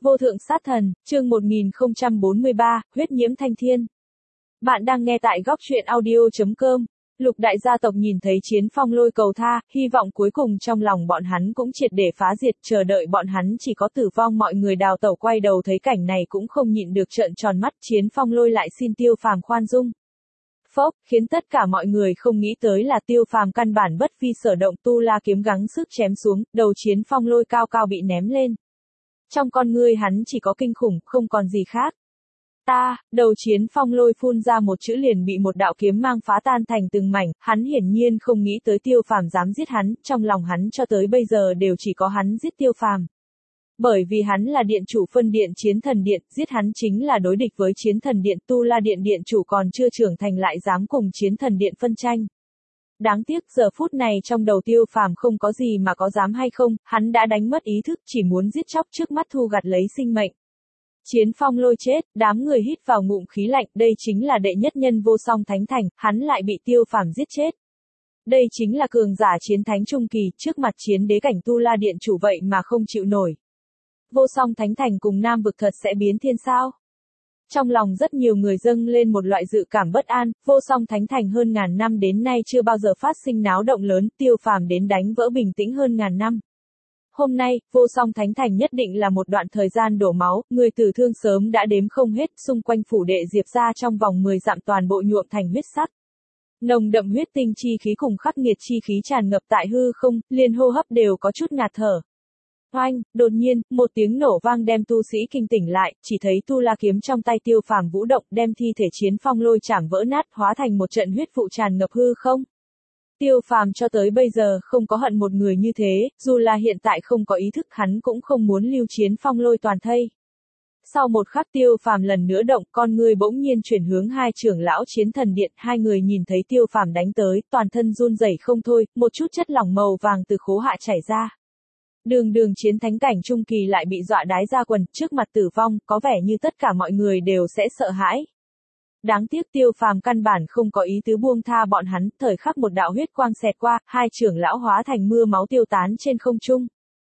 Vô thượng sát thần, chương 1043, huyết nhiễm thanh thiên. Bạn đang nghe tại góc truyện audio.com. Lục đại gia tộc nhìn thấy Chiến Phong Lôi cầu tha, hy vọng cuối cùng trong lòng bọn hắn cũng triệt để phá diệt, chờ đợi bọn hắn chỉ có tử vong. Mọi người đào tẩu quay đầu thấy cảnh này cũng không nhịn được trợn tròn mắt. Chiến Phong Lôi lại xin Tiêu Phàm khoan dung. Phốc, khiến tất cả mọi người không nghĩ tới là Tiêu Phàm căn bản bất vi sở động, tu la kiếm gắng sức chém xuống, đầu Chiến Phong Lôi cao cao bị ném lên. Trong con ngươi hắn chỉ có kinh khủng, không còn gì khác. Đầu Chiến Phong Lôi phun ra một chữ liền bị một đạo kiếm mang phá tan thành từng mảnh, hắn hiển nhiên không nghĩ tới Tiêu Phàm dám giết hắn, trong lòng hắn cho tới bây giờ đều chỉ có hắn giết Tiêu Phàm. Bởi vì hắn là điện chủ phân điện Chiến Thần Điện, giết hắn chính là đối địch với Chiến Thần Điện, Tu La Điện điện chủ còn chưa trưởng thành lại dám cùng Chiến Thần Điện phân tranh. Đáng tiếc giờ phút này trong đầu Tiêu Phàm không có gì mà có dám hay không, hắn đã đánh mất ý thức, chỉ muốn giết chóc trước mắt thu gặt lấy sinh mệnh. Chiến Phong Lôi chết, đám người hít vào ngụm khí lạnh, đây chính là đệ nhất nhân Vô Song Thánh Thành, hắn lại bị Tiêu Phàm giết chết. Đây chính là cường giả chiến thánh trung kỳ, trước mặt chiến đế cảnh Tu La Điện chủ vậy mà không chịu nổi. Vô Song Thánh Thành cùng Nam vực thật sẽ biến thiên sao? Trong lòng rất nhiều người dâng lên một loại dự cảm bất an, Vô Song Thánh Thành hơn ngàn năm đến nay chưa bao giờ phát sinh náo động lớn, Tiêu Phàm đến đánh vỡ bình tĩnh hơn ngàn năm. Hôm nay, Vô Song Thánh Thành nhất định là một đoạn thời gian đổ máu, người tử thương sớm đã đếm không hết, xung quanh phủ đệ Diệp gia trong vòng 10 dặm toàn bộ nhuộm thành huyết sắc. Nồng đậm huyết tinh chi khí cùng khắc nghiệt chi khí tràn ngập tại hư không, liền hô hấp đều có chút ngạt thở. Oanh, đột nhiên, một tiếng nổ vang đem tu sĩ kinh tỉnh lại, chỉ thấy tu la kiếm trong tay Tiêu Phàm vũ động, đem thi thể Chiến Phong Lôi chảm vỡ nát, hóa thành một trận huyết vụ tràn ngập hư không. Tiêu Phàm cho tới bây giờ không có hận một người như thế, dù là hiện tại không có ý thức hắn cũng không muốn lưu Chiến Phong Lôi toàn thây. Sau một khắc Tiêu Phàm lần nữa động, con người bỗng nhiên chuyển hướng hai trưởng lão Chiến Thần Điện, hai người nhìn thấy Tiêu Phàm đánh tới, toàn thân run rẩy không thôi, một chút chất lỏng màu vàng từ khố hạ chảy ra. Đường chiến thánh cảnh trung kỳ lại bị dọa đái ra quần, trước mặt tử vong, có vẻ như tất cả mọi người đều sẽ sợ hãi. Đáng tiếc Tiêu Phàm căn bản không có ý tứ buông tha bọn hắn, thời khắc một đạo huyết quang xẹt qua, hai trưởng lão hóa thành mưa máu tiêu tán trên không trung.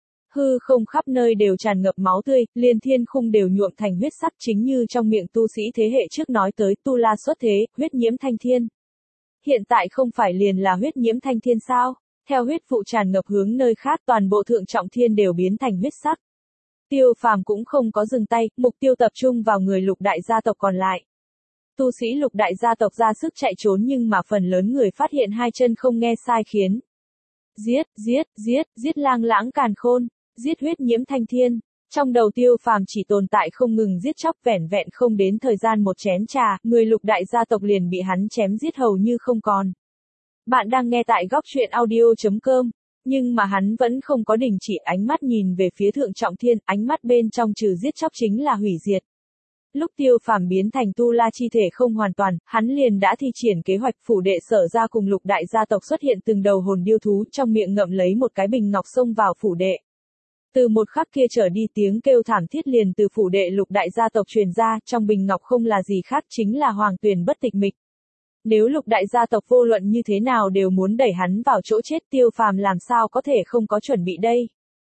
Hư không khắp nơi đều tràn ngập máu tươi, liên thiên khung đều nhuộm thành huyết sắc, chính như trong miệng tu sĩ thế hệ trước nói tới, tu la xuất thế, huyết nhiễm thanh thiên. Hiện tại không phải liền là huyết nhiễm thanh thiên sao? Theo huyết vụ tràn ngập hướng nơi khác, toàn bộ thượng trọng thiên đều biến thành huyết sắc. Tiêu Phàm cũng không có dừng tay, mục tiêu tập trung vào người lục đại gia tộc còn lại. Tu sĩ lục đại gia tộc ra sức chạy trốn nhưng mà phần lớn người phát hiện hai chân không nghe sai khiến. Giết lang lãng càn khôn, giết huyết nhiễm thanh thiên. Trong đầu Tiêu Phàm chỉ tồn tại không ngừng giết chóc, vẻn vẹn không đến thời gian một chén trà, người lục đại gia tộc liền bị hắn chém giết hầu như không còn. Bạn đang nghe tại góc truyện audio.com, nhưng mà hắn vẫn không có đình chỉ, ánh mắt nhìn về phía thượng trọng thiên, ánh mắt bên trong trừ giết chóc chính là hủy diệt. Lúc Tiêu Phàm biến thành tu la chi thể không hoàn toàn, hắn liền đã thi triển kế hoạch, phủ đệ Sở gia cùng lục đại gia tộc xuất hiện từng đầu hồn điêu thú, trong miệng ngậm lấy một cái bình ngọc xông vào phủ đệ. Từ một khắc kia trở đi tiếng kêu thảm thiết liền từ phủ đệ lục đại gia tộc truyền ra, trong bình ngọc không là gì khác chính là hoàng tuyền bất tịch mịch. Nếu lục đại gia tộc vô luận như thế nào đều muốn đẩy hắn vào chỗ chết, Tiêu Phàm làm sao có thể không có chuẩn bị đây.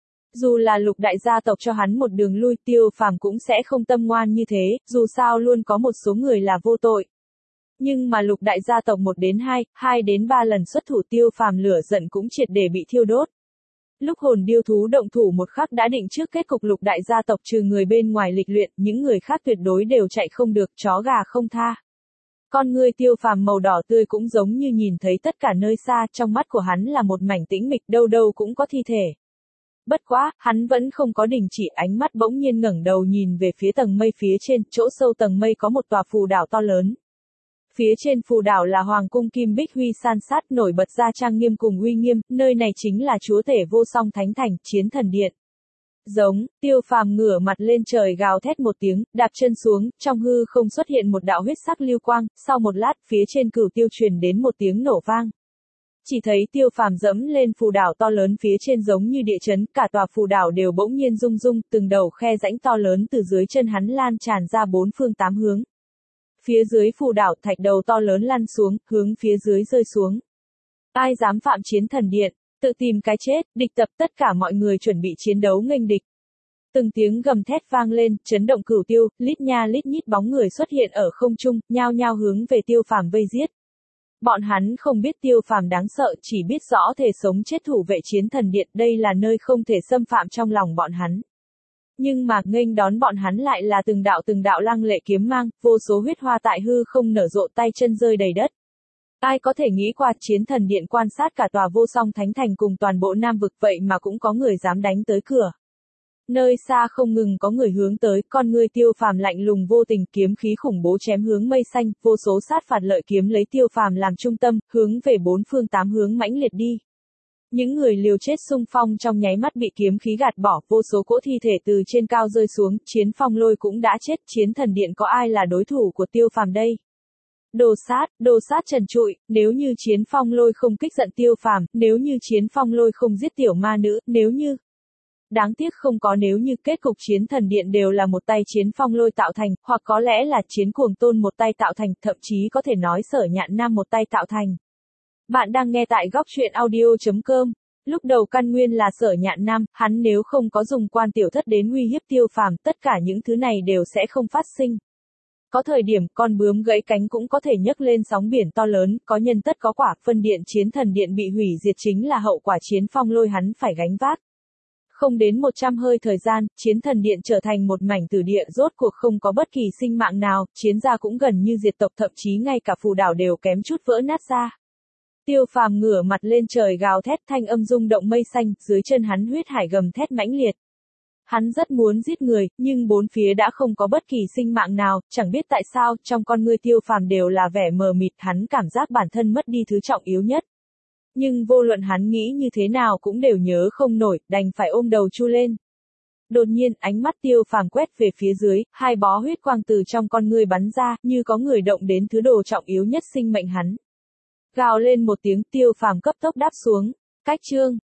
Dù là lục đại gia tộc cho hắn một đường lui, Tiêu Phàm cũng sẽ không tâm ngoan như thế, dù sao luôn có một số người là vô tội. Nhưng mà lục đại gia tộc 1 đến 2, 2 đến 3 lần xuất thủ, Tiêu Phàm lửa giận cũng triệt để bị thiêu đốt. Lúc hồn điêu thú động thủ một khắc đã định trước kết cục, lục đại gia tộc trừ người bên ngoài lịch luyện, những người khác tuyệt đối đều chạy không được, chó gà không tha. Con ngươi Tiêu Phàm màu đỏ tươi cũng giống như nhìn thấy tất cả nơi xa, trong mắt của hắn là một mảnh tĩnh mịch, đâu đâu cũng có thi thể. Bất quá, hắn vẫn không có đình chỉ, ánh mắt bỗng nhiên ngẩng đầu nhìn về phía tầng mây phía trên, chỗ sâu tầng mây có một tòa phù đảo to lớn. Phía trên phù đảo là hoàng cung kim bích huy san sát, nổi bật ra trang nghiêm cùng uy nghiêm, nơi này chính là chúa tể Vô Song Thánh Thành, Chiến Thần Điện. Giống, Tiêu Phàm ngửa mặt lên trời gào thét một tiếng, đạp chân xuống, trong hư không xuất hiện một đạo huyết sắc lưu quang, sau một lát, phía trên cửu tiêu truyền đến một tiếng nổ vang. Chỉ thấy Tiêu Phàm dẫm lên phù đảo to lớn phía trên giống như địa chấn, cả tòa phù đảo đều bỗng nhiên rung rung, từng đầu khe rãnh to lớn từ dưới chân hắn lan tràn ra 4 phương 8 hướng. Phía dưới phù đảo, thạch đầu to lớn lăn xuống, hướng phía dưới rơi xuống. Ai dám phạm Chiến Thần Điện, tự tìm cái chết, địch tập, tất cả mọi người chuẩn bị chiến đấu nghênh địch. Từng tiếng gầm thét vang lên, chấn động cửu tiêu, lít nha lít nhít bóng người xuất hiện ở không trung, nhao nhao hướng về Tiêu Phàm vây giết. Bọn hắn không biết Tiêu Phàm đáng sợ, chỉ biết rõ thể sống chết thủ vệ Chiến Thần Điện, đây là nơi không thể xâm phạm trong lòng bọn hắn. Nhưng mà nghênh đón bọn hắn lại là từng đạo lăng lệ kiếm mang, vô số huyết hoa tại hư không nở rộ, tay chân rơi đầy đất. Ai có thể nghĩ qua Chiến Thần Điện quan sát cả tòa Vô Song Thánh Thành cùng toàn bộ Nam vực, vậy mà cũng có người dám đánh tới cửa. Nơi xa không ngừng có người hướng tới, con người Tiêu Phàm lạnh lùng vô tình, kiếm khí khủng bố chém hướng mây xanh, vô số sát phạt lợi kiếm lấy Tiêu Phàm làm trung tâm, hướng về bốn phương tám hướng mãnh liệt đi. Những người liều chết xung phong trong nháy mắt bị kiếm khí gạt bỏ, vô số cỗ thi thể từ trên cao rơi xuống, Chiến Phong Lôi cũng đã chết, Chiến Thần Điện có ai là đối thủ của Tiêu Phàm đây? Đồ sát trần trụi, nếu như Chiến Phong Lôi không kích giận Tiêu Phàm, nếu như Chiến Phong Lôi không giết tiểu ma nữ, nếu như... Đáng tiếc không có nếu như, kết cục Chiến Thần Điện đều là một tay Chiến Phong Lôi tạo thành, hoặc có lẽ là Chiến Cuồng Tôn một tay tạo thành, thậm chí có thể nói Sở Nhạn Nam một tay tạo thành. Bạn đang nghe tại góc truyện audio.com. Lúc đầu căn nguyên là Sở Nhạn Nam, hắn nếu không có dùng quan tiểu thất đến uy hiếp Tiêu Phàm, tất cả những thứ này đều sẽ không phát sinh. Có thời điểm, con bướm gãy cánh cũng có thể nhấc lên sóng biển to lớn, có nhân tất có quả, phân điện Chiến Thần Điện bị hủy diệt chính là hậu quả Chiến Phong Lôi hắn phải gánh vác. Không đến 100 hơi thời gian, Chiến Thần Điện trở thành một mảnh tử địa, rốt cuộc không có bất kỳ sinh mạng nào, chiến gia cũng gần như diệt tộc, thậm chí ngay cả phù đảo đều kém chút vỡ nát ra. Tiêu Phàm ngửa mặt lên trời gào thét, thanh âm rung động mây xanh, dưới chân hắn huyết hải gầm thét mãnh liệt. Hắn rất muốn giết người, nhưng bốn phía đã không có bất kỳ sinh mạng nào, chẳng biết tại sao, trong con ngươi Tiêu Phàm đều là vẻ mờ mịt, hắn cảm giác bản thân mất đi thứ trọng yếu nhất. Nhưng vô luận hắn nghĩ như thế nào cũng đều nhớ không nổi, đành phải ôm đầu chu lên. Đột nhiên, ánh mắt Tiêu Phàm quét về phía dưới, hai bó huyết quang từ trong con ngươi bắn ra, như có người động đến thứ đồ trọng yếu nhất sinh mệnh hắn. Gào lên một tiếng, Tiêu Phàm cấp tốc đáp xuống. Cách chương